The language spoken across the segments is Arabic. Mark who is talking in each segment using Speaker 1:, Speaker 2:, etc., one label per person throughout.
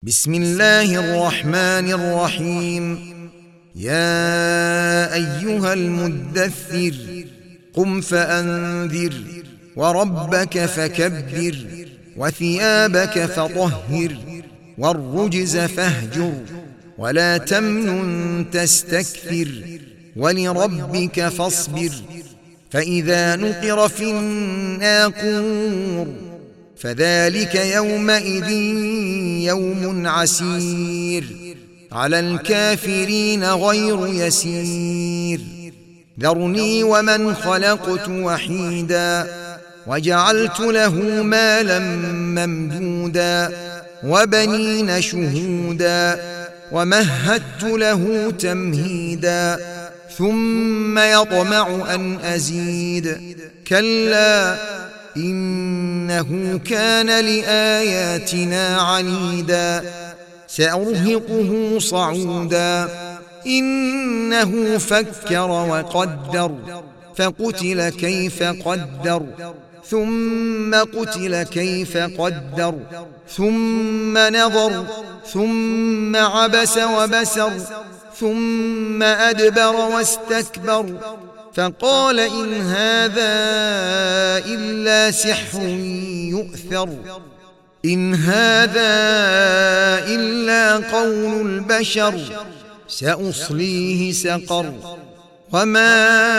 Speaker 1: بسم الله الرحمن الرحيم. يا أيها المدثر قم فأنذر وربك فكبر وثيابك فطهر والرجز فاهجر ولا تمنن تستكثر ولربك فاصبر. فإذا نقر في الناقور فذلك يومئذ يوم عسير على الكافرين غير يسير. ذرني ومن خلقت وحيدا وجعلت له مالا ممدودا وبنين شهودا ومهدت له تمهيدا ثم يطمع أن أزيد كلا إنه كان لآياتنا عنيدا سأرهقه صعودا. إنه فكر وقدر فقتل كيف قدر ثم قتل كيف قدر ثم نظر ثم عبس وبسر ثم أدبر واستكبر فقال إن هذا إلا سحر يؤثر إن هذا إلا قول البشر سأصليه سقر وما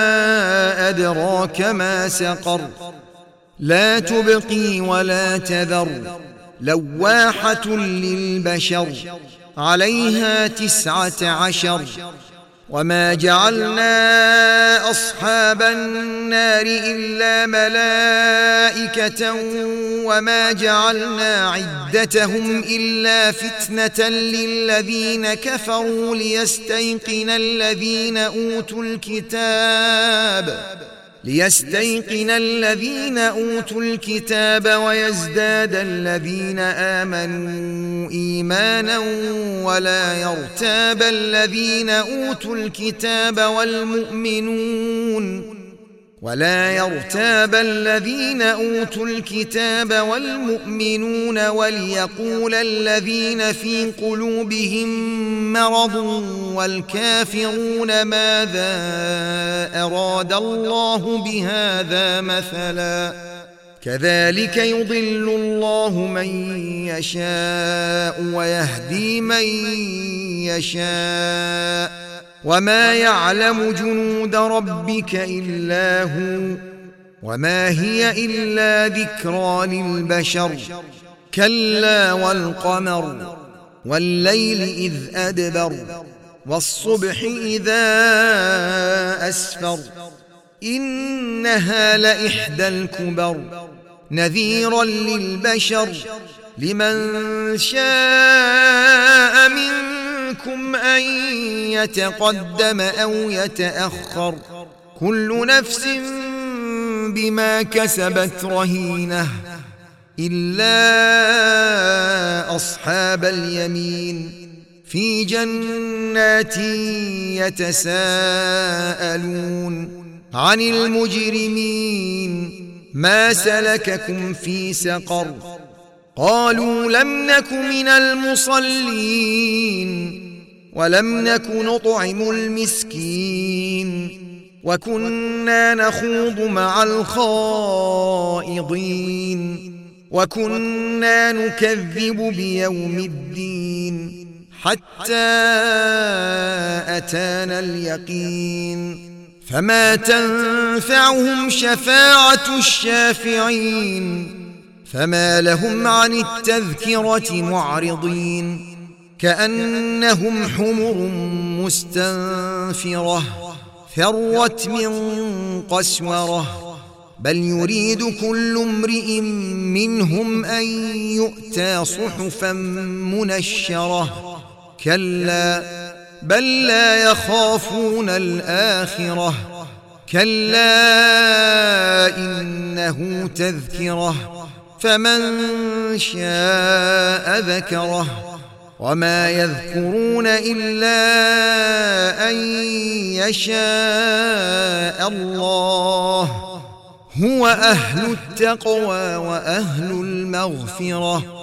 Speaker 1: أدراك ما سقر لا تبقي ولا تذر لواحة للبشر عليها 19. وما جعلنا أصحاب النار إلا ملائكة وما جعلنا عدتهم إلا فتنة للذين كفروا ليستيقن الذين أوتوا الكتاب ويزداد الذين آمنوا إيمانا ولا يرتاب الذين أوتوا الكتاب والمؤمنون وليقول الذين في قلوبهم مرض والكافرون ماذا أراد الله بهذا مثلا كذلك يضل الله من يشاء ويهدي من يشاء وما يعلم جنود ربك إلا هو وما هي إلا ذكرى للبشر. كلا والقمر والليل إذ أدبر والصبح إذا أسفر إنها لإحدى الكبر نذيرا للبشر لمن شاء منكم أن يتقدم أو يتأخر كل نفس بما كسبت رهينة إلا أصحاب اليمين في جنات يتساءلون عن المجرمين ما سلككم في سقر قالوا لم نك من المصلين ولم نك نطعم المسكين وكنا نخوض مع الخائضين وكنا نكذب بيوم الدين حتى أتانا اليقين فما تنفعهم شفاعة الشافعين فما لهم عن التذكرة معرضين كأنهم حمر مستنفرة فرت من قسورة بل يريد كل امرئ منهم أن يؤتى صحفا منشرة كلا بل لا يخافون الآخرة كلا إنه تذكرة فمن شاء ذكره وما يذكرون إلا أن يشاء الله هو أهل التقوى وأهل المغفرة